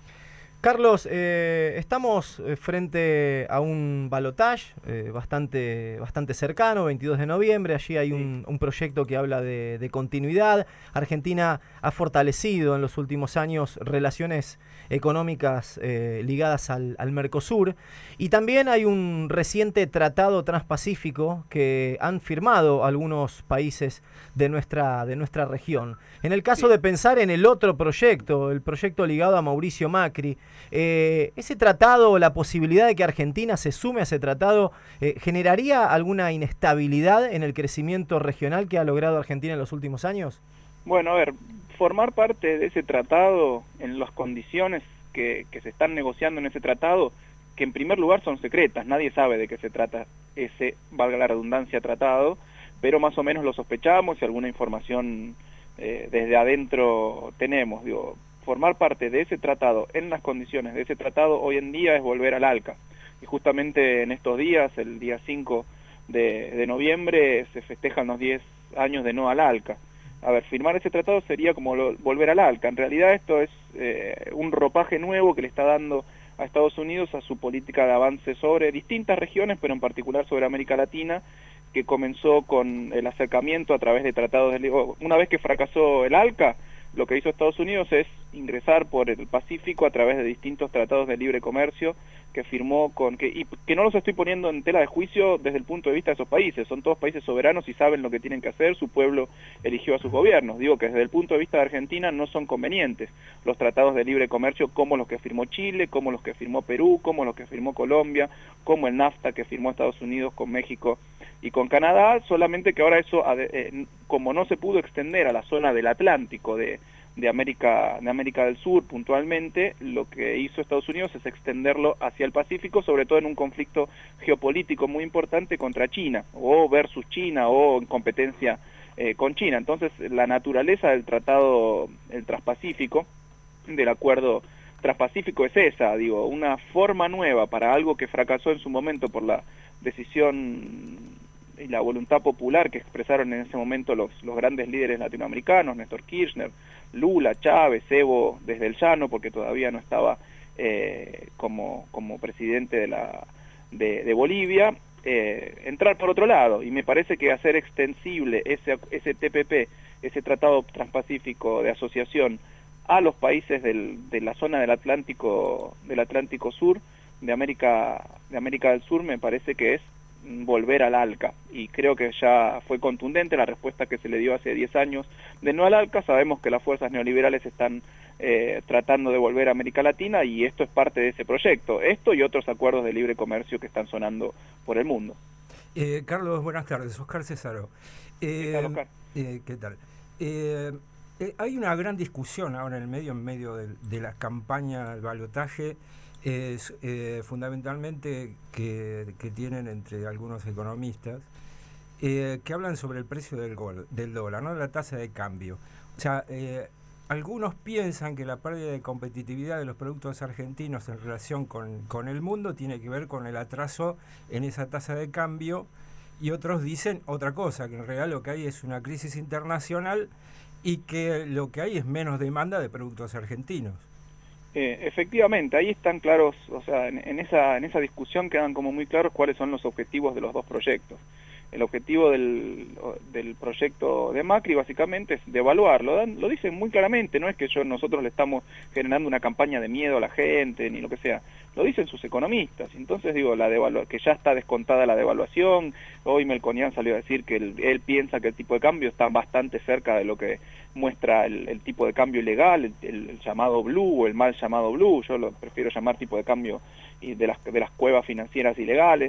Carlos, eh, estamos frente a un balotaje eh, bastante, bastante cercano, veintidós de noviembre. Allí hay un, un proyecto que habla de, de continuidad. Argentina ha fortalecido en los últimos años relaciones económicas eh, ligadas al, al Mercosur. Y también hay un reciente tratado transpacífico que han firmado algunos países de nuestra, de nuestra región. En el caso de pensar en el otro proyecto, el proyecto ligado a Mauricio Macri, Eh, ¿ese tratado o la posibilidad de que Argentina se sume a ese tratado eh, generaría alguna inestabilidad en el crecimiento regional que ha logrado Argentina en los últimos años? Bueno, a ver, formar parte de ese tratado en las condiciones que, que se están negociando en ese tratado, que en primer lugar son secretas, nadie sabe de qué se trata ese, valga la redundancia, tratado, pero más o menos lo sospechamos y alguna información eh, desde adentro tenemos, digo. Formar parte de ese tratado, en las condiciones de ese tratado, hoy en día es volver al ALCA. Y justamente en estos días, el día cinco de, de noviembre, se festejan los diez años de no al ALCA. A ver, firmar ese tratado sería como lo, volver al ALCA. En realidad esto es eh, un ropaje nuevo que le está dando a Estados Unidos a su política de avance sobre distintas regiones, pero en particular sobre América Latina, que comenzó con el acercamiento a través de tratados de... Una vez que fracasó el ALCA, lo que hizo Estados Unidos es ingresar por el Pacífico a través de distintos tratados de libre comercio que firmó con... que y que no los estoy poniendo en tela de juicio desde el punto de vista de esos países, son todos países soberanos y saben lo que tienen que hacer, su pueblo eligió a sus gobiernos. Digo que desde el punto de vista de Argentina no son convenientes los tratados de libre comercio como los que firmó Chile, como los que firmó Perú, como los que firmó Colombia, como el NAFTA que firmó Estados Unidos con México y con Canadá, solamente que ahora eso, eh, como no se pudo extender a la zona del Atlántico de, de, América, de América del Sur puntualmente, lo que hizo Estados Unidos es extenderlo hacia el Pacífico, sobre todo en un conflicto geopolítico muy importante contra China, o versus China, o en competencia eh, con China. Entonces, la naturaleza del tratado, el Transpacífico, del acuerdo Transpacífico es esa, digo, una forma nueva para algo que fracasó en su momento por la decisión y la voluntad popular que expresaron en ese momento los, los grandes líderes latinoamericanos, Néstor Kirchner, Lula, Chávez, Evo desde el llano, porque todavía no estaba eh, como, como presidente de, la, de, de Bolivia, eh, entrar por otro lado, y me parece que hacer extensible ese, ese T P P, ese Tratado Transpacífico de Asociación, a los países del, de la zona del Atlántico, del Atlántico Sur, de América, de América del Sur, me parece que es volver al ALCA, y creo que ya fue contundente la respuesta que se le dio hace diez años de no al ALCA. Sabemos que las fuerzas neoliberales están eh, tratando de volver a América Latina, y esto es parte de ese proyecto, esto y otros acuerdos de libre comercio que están sonando por el mundo. Eh, Carlos, buenas tardes, Oscar Cesaro. Eh, ¿Qué tal, Oscar? Eh, ¿qué tal? Eh, eh, hay una gran discusión ahora en el medio, en medio de, de la campaña del balotaje, es eh, fundamentalmente que, que tienen entre algunos economistas eh, que hablan sobre el precio del, gol, del dólar, no la tasa de cambio. O sea, eh, algunos piensan que la pérdida de competitividad de los productos argentinos en relación con, con el mundo tiene que ver con el atraso en esa tasa de cambio, y otros dicen otra cosa, que en realidad lo que hay es una crisis internacional y que lo que hay es menos demanda de productos argentinos. Eh, efectivamente, ahí están claros, o sea, en, en esa en esa discusión quedan como muy claros cuáles son los objetivos de los dos proyectos. El objetivo del, del proyecto de Macri básicamente es devaluarlo, dan, lo dicen muy claramente, no es que yo nosotros le estamos generando una campaña de miedo a la gente ni lo que sea, lo dicen sus economistas. Entonces digo, la devalu- que ya está descontada la devaluación. Hoy Melconian salió a decir que él, él piensa que el tipo de cambio está bastante cerca de lo que muestra el, el tipo de cambio ilegal, el, el, el llamado blue o el mal llamado blue, yo lo prefiero llamar tipo de cambio de las, de las cuevas financieras ilegales.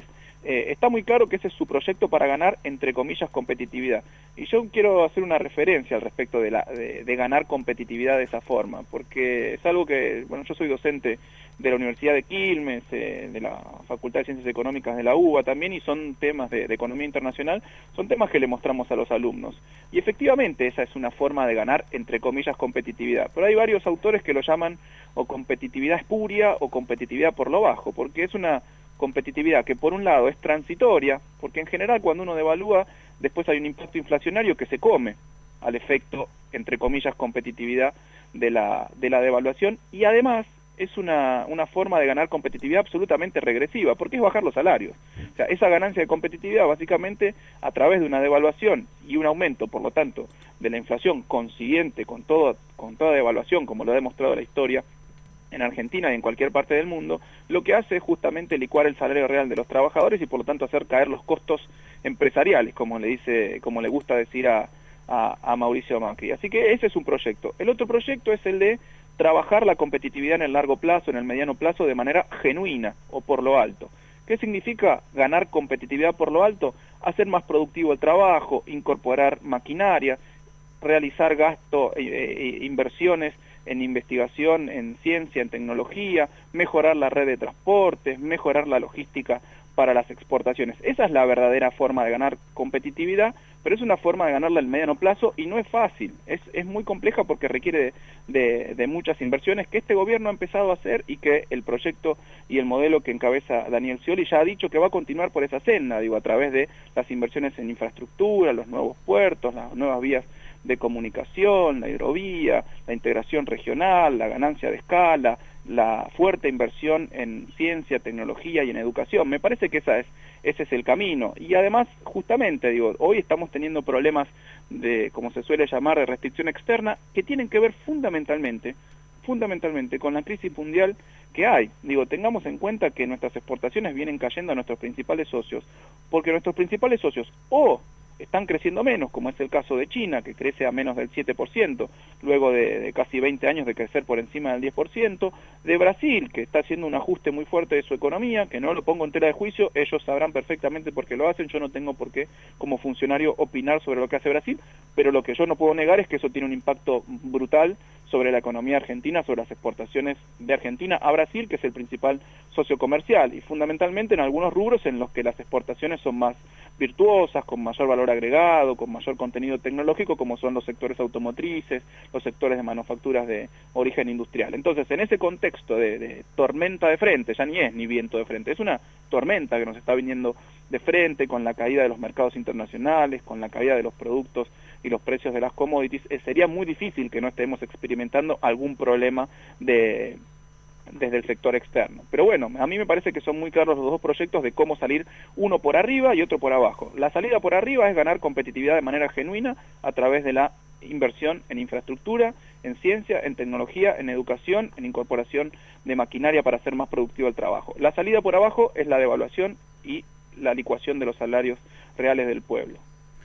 Eh, está muy claro que ese es su proyecto para ganar, entre comillas, competitividad. Y yo quiero hacer una referencia al respecto de, la, de, de ganar competitividad de esa forma, porque es algo que, bueno, yo soy docente de la Universidad de Quilmes, eh, de la Facultad de Ciencias Económicas de la U B A también, y son temas de, de economía internacional, son temas que le mostramos a los alumnos. Y efectivamente esa es una forma de ganar, entre comillas, competitividad. Pero hay varios autores que lo llaman o competitividad espuria o competitividad por lo bajo, porque es una competitividad que por un lado es transitoria, porque en general cuando uno devalúa, después hay un impacto inflacionario que se come al efecto, entre comillas, competitividad de la, de la devaluación, y además es una, una forma de ganar competitividad absolutamente regresiva, porque es bajar los salarios. O sea, esa ganancia de competitividad básicamente a través de una devaluación y un aumento, por lo tanto, de la inflación consiguiente con, todo, con toda devaluación, como lo ha demostrado la historia, en Argentina y en cualquier parte del mundo, lo que hace es justamente licuar el salario real de los trabajadores y por lo tanto hacer caer los costos empresariales, como le dice, como le gusta decir a, a, a Mauricio Macri. Así que ese es un proyecto. El otro proyecto es el de trabajar la competitividad en el largo plazo, en el mediano plazo, de manera genuina o por lo alto. ¿Qué significa ganar competitividad por lo alto? Hacer más productivo el trabajo, incorporar maquinaria, realizar gasto, eh, eh, inversiones en investigación, en ciencia, en tecnología, mejorar la red de transportes, mejorar la logística para las exportaciones. Esa es la verdadera forma de ganar competitividad, pero es una forma de ganarla en mediano plazo y no es fácil, es, es muy compleja porque requiere de, de, de muchas inversiones que este gobierno ha empezado a hacer y que el proyecto y el modelo que encabeza Daniel Scioli ya ha dicho que va a continuar por esa senda, digo, a través de las inversiones en infraestructura, los nuevos puertos, las nuevas vías de comunicación, la hidrovía, la integración regional, la ganancia de escala, la fuerte inversión en ciencia, tecnología y en educación. Me parece que esa es, ese es el camino. Y además, justamente, digo, hoy estamos teniendo problemas de, como se suele llamar, de restricción externa, que tienen que ver fundamentalmente, fundamentalmente con la crisis mundial que hay. Digo, tengamos en cuenta que nuestras exportaciones vienen cayendo a nuestros principales socios, porque nuestros principales socios o están creciendo menos, como es el caso de China, que crece a menos del siete por ciento, luego de, de casi veinte años de crecer por encima del diez por ciento, de Brasil, que está haciendo un ajuste muy fuerte de su economía, que no lo pongo en tela de juicio, ellos sabrán perfectamente por qué lo hacen, yo no tengo por qué, como funcionario, opinar sobre lo que hace Brasil, pero lo que yo no puedo negar es que eso tiene un impacto brutal sobre la economía argentina, sobre las exportaciones de Argentina a Brasil, que es el principal socio comercial, y fundamentalmente en algunos rubros en los que las exportaciones son más virtuosas, con mayor valor agregado, con mayor contenido tecnológico, como son los sectores automotrices, los sectores de manufacturas de origen industrial. Entonces, en ese contexto de, de tormenta de frente, ya ni es ni viento de frente, es una tormenta que nos está viniendo de frente con la caída de los mercados internacionales, con la caída de los productos y los precios de las commodities, eh, sería muy difícil que no estemos experimentando algún problema de desde el sector externo. Pero bueno, a mí me parece que son muy claros los dos proyectos de cómo salir uno por arriba y otro por abajo. La salida por arriba es ganar competitividad de manera genuina a través de la inversión en infraestructura, en ciencia, en tecnología, en educación, en incorporación de maquinaria para hacer más productivo el trabajo. La salida por abajo es la devaluación y la licuación de los salarios reales del pueblo.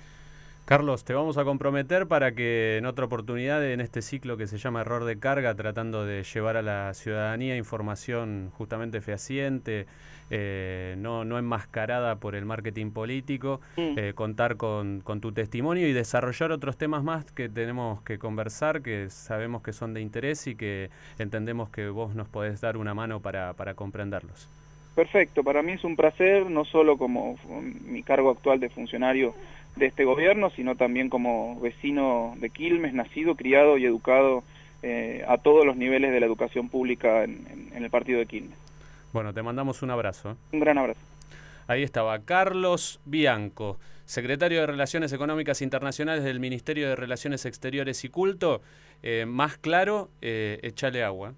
Carlos, te vamos a comprometer para que en otra oportunidad, en este ciclo que se llama Error de Carga, tratando de llevar a la ciudadanía información justamente fehaciente, eh, no, no enmascarada por el marketing político, mm. eh, contar con, con tu testimonio y desarrollar otros temas más que tenemos que conversar, que sabemos que son de interés y que entendemos que vos nos podés dar una mano para, para comprenderlos. Perfecto, para mí es un placer, no solo como mi cargo actual de funcionario de este gobierno, sino también como vecino de Quilmes, nacido, criado y educado eh, a todos los niveles de la educación pública en, en, en el partido de Quilmes. Bueno, te mandamos un abrazo. Un gran abrazo. Ahí estaba Carlos Bianco, secretario de Relaciones Económicas Internacionales del Ministerio de Relaciones Exteriores y Culto. Eh, más claro, eh, échale agua.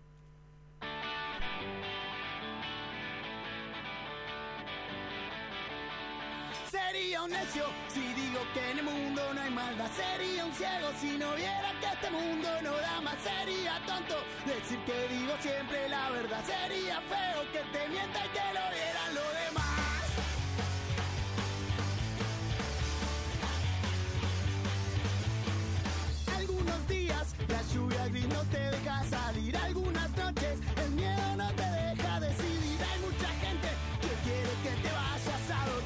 Sería un necio si digo que en el mundo no hay maldad. Sería un ciego si no viera que este mundo no da más. Sería tonto decir que digo siempre la verdad. Sería feo que te mienta y que lo vieran los demás. Algunos días la lluvia gris no te deja salir. Algunas noches el miedo no te deja decidir. Hay mucha gente que quiere que te vayas a dormir.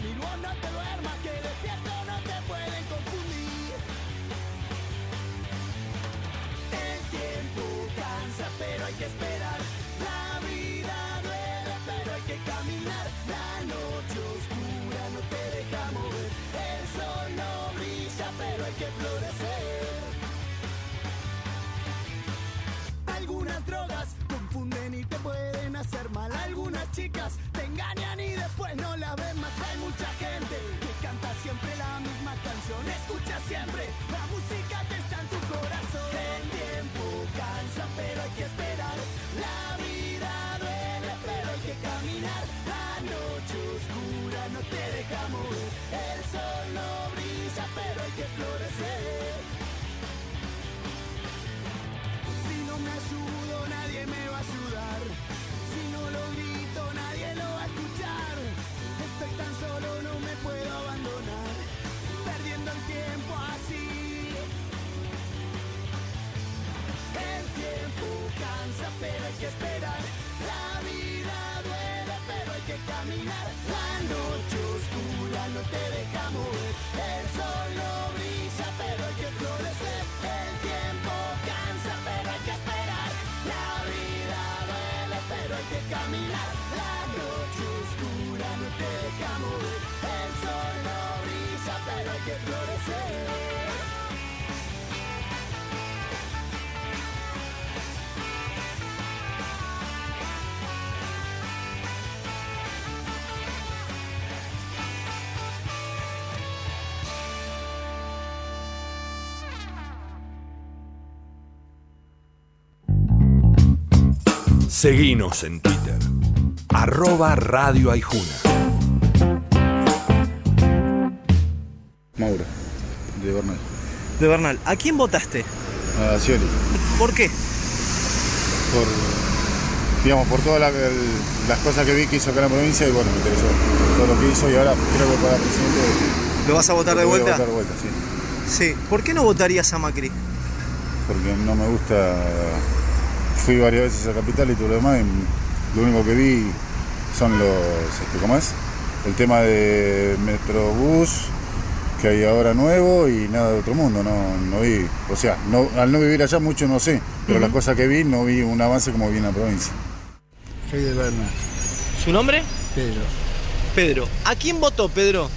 engañan y después no la ven más. Hay mucha gente que canta siempre la misma canción. Escucha siempre la música que está en tu corazón. El tiempo cansa, pero hay que esperar. La vida duele, pero hay que caminar. La noche oscura no te deja mover. El sol no brilla, pero hay que florecer. Si no me ayudo, nadie me va a ayudar. Si no lo grito, nadie lo va a escuchar. Estoy tan solo, no me puedo abandonar, perdiendo el tiempo así. El tiempo cansa, pero hay que esperar. La vida duele, pero hay que caminar. La noche oscura no te deja mover. El sol no brilla, pero hay que florecer. El tiempo cansa, pero hay que esperar. La vida duele, pero hay que caminar. La noche oscura no te deja mover. El sol no brilla, pero hay que florecer. Seguinos en Twitter, arroba Radio Aijuna. Mauro, de Bernal. De Bernal. ¿A quién votaste? A Scioli. ¿Por qué? Por, digamos, por todas la, las cosas que vi que hizo acá en la provincia y bueno, me interesó todo lo que hizo y ahora creo que para presidente... ¿Lo vas a votar de voy vuelta? a votar de vuelta, sí. Sí. ¿Por qué no votarías a Macri? Porque no me gusta... Fui varias veces a Capital y todo lo demás, y lo único que vi son los, este, ¿cómo es? El tema de Metrobús que hay ahora nuevo y nada de otro mundo, no, no vi, o sea, no, al no vivir allá mucho no sé, pero uh-huh. Las cosas que vi no vi un avance como vi en la provincia. Soy de Bernal. ¿Su nombre? Pedro. Pedro. ¿A quién votó, Pedro?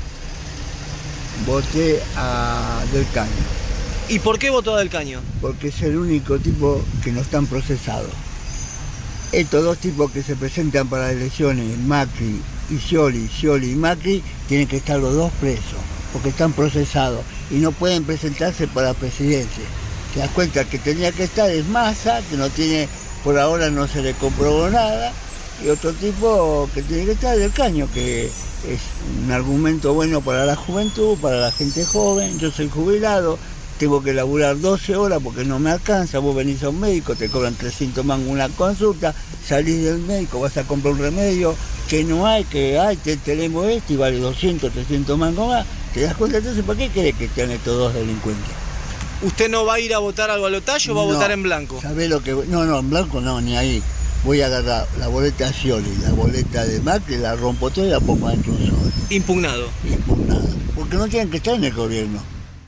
Voté a Del Caño. ¿Y por qué votó a Del Caño? Porque es el único tipo que no están procesados. Estos dos tipos que se presentan para las elecciones, Macri y Scioli, Scioli y Macri, tienen que estar los dos presos, porque están procesados y no pueden presentarse para presidencia. Te das cuenta que tenía que estar es Massa, que no tiene, por ahora no se le comprobó nada, y otro tipo que tiene que estar Del Caño, que es un argumento bueno para la juventud, para la gente joven. Yo soy jubilado, tengo que laburar doce horas porque no me alcanza. Vos venís a un médico, te cobran trescientos mangos una consulta, salís del médico, vas a comprar un remedio que no hay, que hay, te, tenemos este y vale doscientos, trescientos mangos más. ¿Te das cuenta? Entonces, ¿por qué querés que estén estos dos delincuentes? ¿Usted no va a ir a votar al balotaje o va no, a votar en blanco? ¿Sabés lo que? No, no, en blanco no, ni ahí. Voy a agarrar la boleta de Scioli, la boleta de Macri, la rompo toda y la pongo adentro de un sobre. Impugnado. Impugnado. Porque no tienen que estar en el gobierno.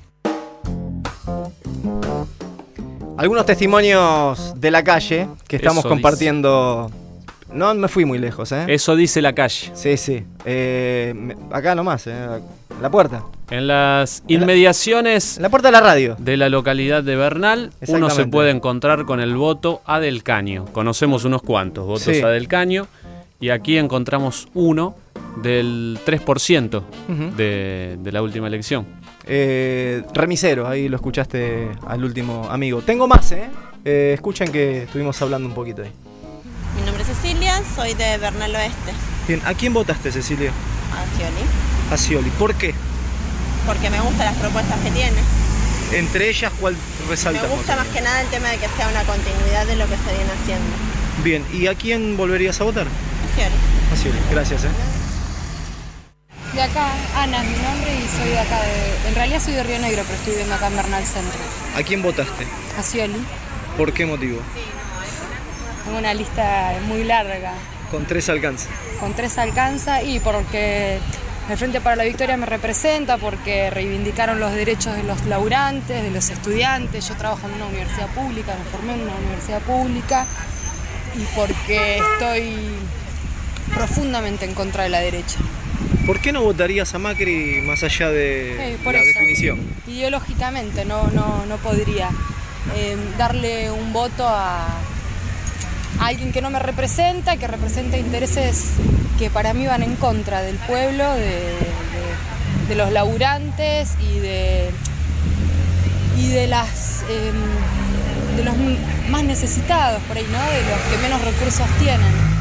Algunos testimonios de la calle que estamos Eso compartiendo. Dice. No me fui muy lejos, ¿eh? Eso dice la calle. Sí, sí. Eh, acá nomás, ¿eh? La puerta. En las inmediaciones. En la puerta de la radio. De la localidad de Bernal, uno se puede encontrar con el voto a Del Caño. Conocemos unos cuantos votos sí. a Del Caño. Y aquí encontramos uno del tres por ciento uh-huh. de, de la última elección. Eh, remisero, ahí lo escuchaste al último amigo. Tengo más, ¿eh? eh escuchen que estuvimos hablando un poquito ahí. Mi nombre es Cecilia, soy de Bernal Oeste. Bien, ¿a quién votaste, Cecilia? A Scioli. A Scioli, ¿por qué? Porque me gustan las propuestas que tiene. Entre ellas, ¿cuál resalta? Me gusta más que nada el tema de que sea una continuidad de lo que se viene haciendo. Bien, ¿y a quién volverías a votar? A Scioli. A Scioli, gracias, ¿eh? De acá, Ana es mi nombre y soy de acá, de, en realidad soy de Río Negro, pero estoy viviendo acá en Bernal Centro. ¿A quién votaste? A Scioli. ¿Por qué motivo? Tengo una lista muy larga. ¿Con tres alcanza? Con tres alcanza y porque el Frente para la Victoria me representa, porque reivindicaron los derechos de los laburantes, de los estudiantes. Yo trabajo en una universidad pública, me formé en una universidad pública y porque estoy profundamente en contra de la derecha. ¿Por qué no votarías a Macri más allá de sí, por la eso. definición? Ideológicamente no, no, no podría eh, darle un voto a, a alguien que no me representa, que representa intereses que para mí van en contra del pueblo, de, de, de los laburantes y de, y de, las, eh, de los más necesitados por ahí, ¿no? De los que menos recursos tienen.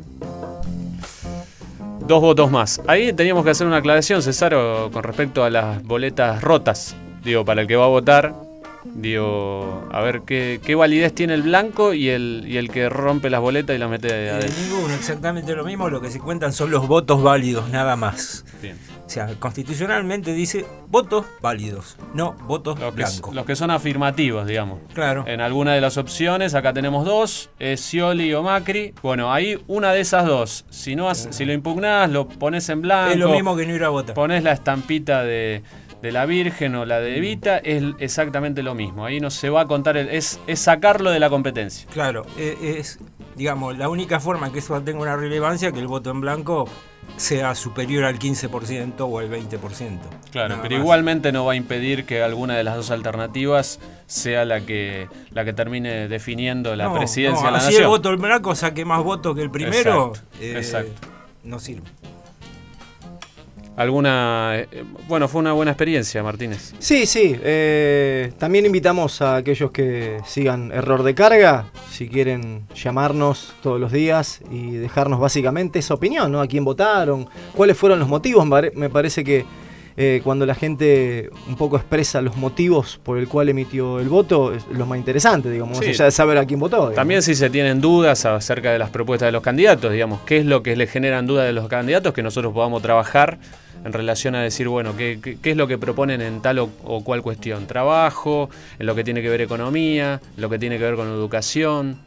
Dos votos más. Ahí teníamos que hacer una aclaración, Cesaro, con respecto a las boletas rotas. Digo, para el que va a votar, digo, a ver qué, qué validez tiene el blanco y el, y el que rompe las boletas y las mete Eh, adentro. ninguno, exactamente lo mismo. Lo que se cuentan son los votos válidos, nada más. Bien. O sea, constitucionalmente dice votos válidos, no votos Los que, blancos. los que son afirmativos, digamos. Claro. En alguna de las opciones, acá tenemos dos, es Scioli o Macri. Bueno, ahí una de esas dos. Si no has- si lo impugnás, lo pones en blanco. Es lo mismo que no ir a votar. Pones la estampita de, de la Virgen o la de Evita, es exactamente lo mismo. Ahí no se va a contar, el, es, es sacarlo de la competencia. Claro, eh, es, digamos, la única forma que eso tenga una relevancia que el voto en blanco sea superior al quince por ciento o al veinte por ciento. Claro, Nada pero más. igualmente no va a impedir que alguna de las dos alternativas sea la que la que termine definiendo la No, presidencia no, de la así nación. el voto en blanco saque más votos que el primero, Exacto, eh, exacto. no sirve. Alguna eh, bueno, fue una buena experiencia, Martínez. Sí, sí. eh, también invitamos a aquellos que sigan Error de Carga, si quieren llamarnos todos los días y dejarnos básicamente esa opinión, ¿no? A quién votaron, cuáles fueron los motivos. Me pare- Me parece que eh, cuando la gente un poco expresa los motivos por el cual emitió el voto, es lo más interesante, digamos, más Sí. allá de saber a quién votó. digamos. También si se tienen dudas acerca de las propuestas de los candidatos, digamos, qué es lo que les generan dudas de los candidatos, que nosotros podamos trabajar en relación a decir, bueno, qué, qué, qué es lo que proponen en tal o, o cual cuestión. Trabajo, en lo que tiene que ver economía, lo que tiene que ver con educación,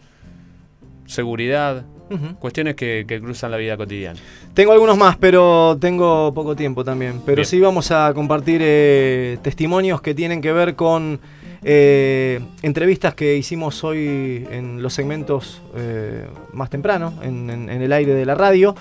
seguridad, Ujú. cuestiones que, que cruzan la vida cotidiana. Tengo algunos más, pero tengo poco tiempo también. Pero Bien. sí vamos a compartir eh, testimonios que tienen que ver con eh, entrevistas que hicimos hoy en los segmentos eh, más temprano, en, en- en el aire de la radio.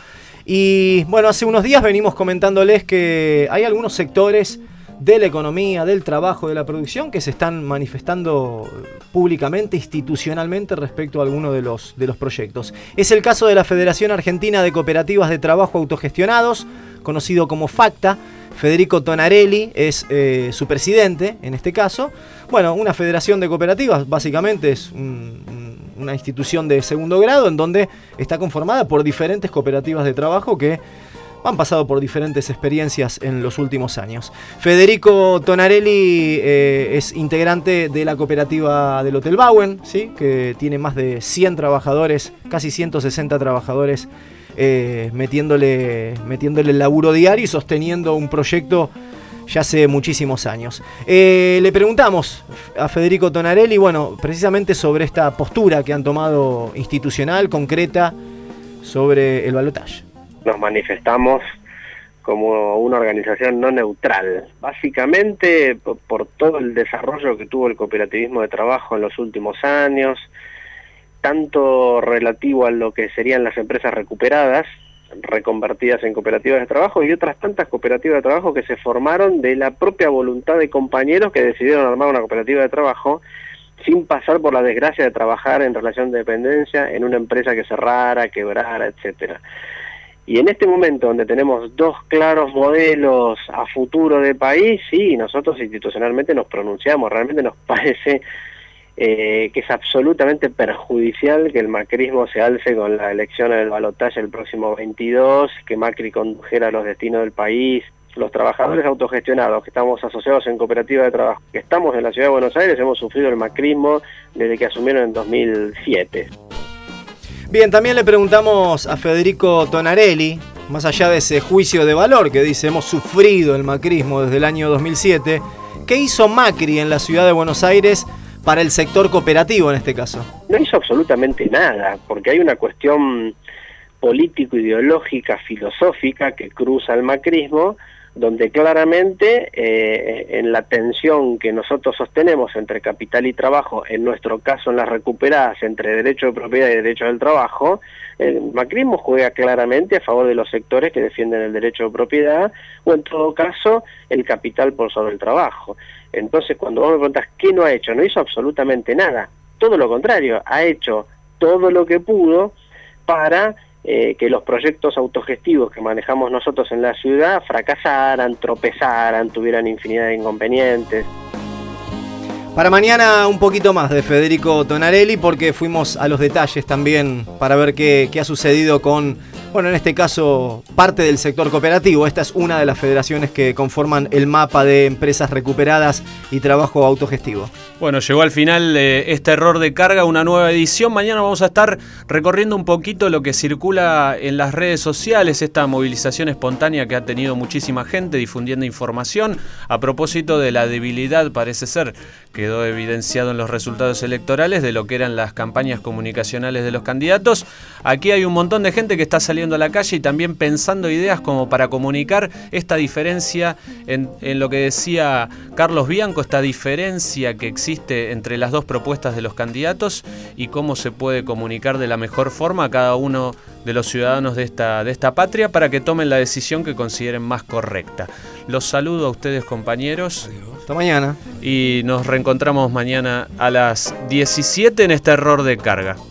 Y bueno, hace unos días venimos comentándoles que hay algunos sectores de la economía, del trabajo, de la producción que se están manifestando públicamente, institucionalmente respecto a alguno de los, de los proyectos. Es el caso de la Federación Argentina de Cooperativas de Trabajo Autogestionados, conocido como FACTA. Federico Tonarelli es eh, su presidente en este caso. Bueno, una federación de cooperativas básicamente es un- un- una institución de segundo grado en donde está conformada por diferentes cooperativas de trabajo que han pasado por diferentes experiencias en los últimos años. Federico Tonarelli eh, es integrante de la cooperativa del Hotel Bauen, ¿sí? Que tiene más de cien trabajadores, casi ciento sesenta trabajadores, eh, metiéndole, metiéndole el laburo diario y sosteniendo un proyecto ya hace muchísimos años. Eh, le preguntamos a Federico Tonarelli, bueno, precisamente sobre esta postura que han tomado institucional, concreta, sobre el balotaje. Nos manifestamos como una organización no neutral, básicamente por, por todo el desarrollo que tuvo el cooperativismo de trabajo en los últimos años, tanto relativo a lo que serían las empresas recuperadas, reconvertidas en cooperativas de trabajo, y otras tantas cooperativas de trabajo que se formaron de la propia voluntad de compañeros que decidieron armar una cooperativa de trabajo sin pasar por la desgracia de trabajar en relación de dependencia en una empresa que cerrara, quebrara, etcétera. Y en este momento donde tenemos dos claros modelos a futuro de país, sí, nosotros institucionalmente nos pronunciamos, realmente nos parece eh, que es absolutamente perjudicial que el macrismo se alce con la elección del balotaje el próximo veintidós, que Macri condujera los destinos del país. Los trabajadores autogestionados que estamos asociados en cooperativa de trabajo, que estamos en la ciudad de Buenos Aires, hemos sufrido el macrismo desde que asumieron en dos mil siete. Bien, también le preguntamos a Federico Tonarelli, más allá de ese juicio de valor que dice hemos sufrido el macrismo desde el año dos mil siete, ¿qué hizo Macri en la ciudad de Buenos Aires para el sector cooperativo en este caso? No hizo absolutamente nada, porque hay una cuestión político-ideológica, filosófica que cruza el macrismo, donde claramente eh, en la tensión que nosotros sostenemos entre capital y trabajo, en nuestro caso en las recuperadas entre derecho de propiedad y derecho del trabajo, el macrismo juega claramente a favor de los sectores que defienden el derecho de propiedad, o en todo caso el capital por sobre el trabajo. Entonces cuando vos me preguntas ¿qué no ha hecho? No hizo absolutamente nada, todo lo contrario, ha hecho todo lo que pudo para eh, que los proyectos autogestivos que manejamos nosotros en la ciudad fracasaran, tropezaran, tuvieran infinidad de inconvenientes. Para mañana un poquito más de Federico Tonarelli, porque fuimos a los detalles también para ver qué, qué ha sucedido con, bueno, en este caso, parte del sector cooperativo. Esta es una de las federaciones que conforman el mapa de empresas recuperadas y trabajo autogestivo. Bueno, llegó al final eh, este error de carga, una nueva edición. Mañana vamos a estar recorriendo un poquito lo que circula en las redes sociales, esta movilización espontánea que ha tenido muchísima gente difundiendo información a propósito de la debilidad, parece ser, quedó evidenciado en los resultados electorales de lo que eran las campañas comunicacionales de los candidatos. Aquí hay un montón de gente que está saliendo a la calle y también pensando ideas como para comunicar esta diferencia en, en lo que decía Carlos Bianco, esta diferencia que existe entre las dos propuestas de los candidatos y cómo se puede comunicar de la mejor forma a cada uno de los ciudadanos de esta, de esta patria para que tomen la decisión que consideren más correcta. Los saludo a ustedes, compañeros. Hasta mañana. Y nos reencontramos mañana a las diecisiete en este error de carga.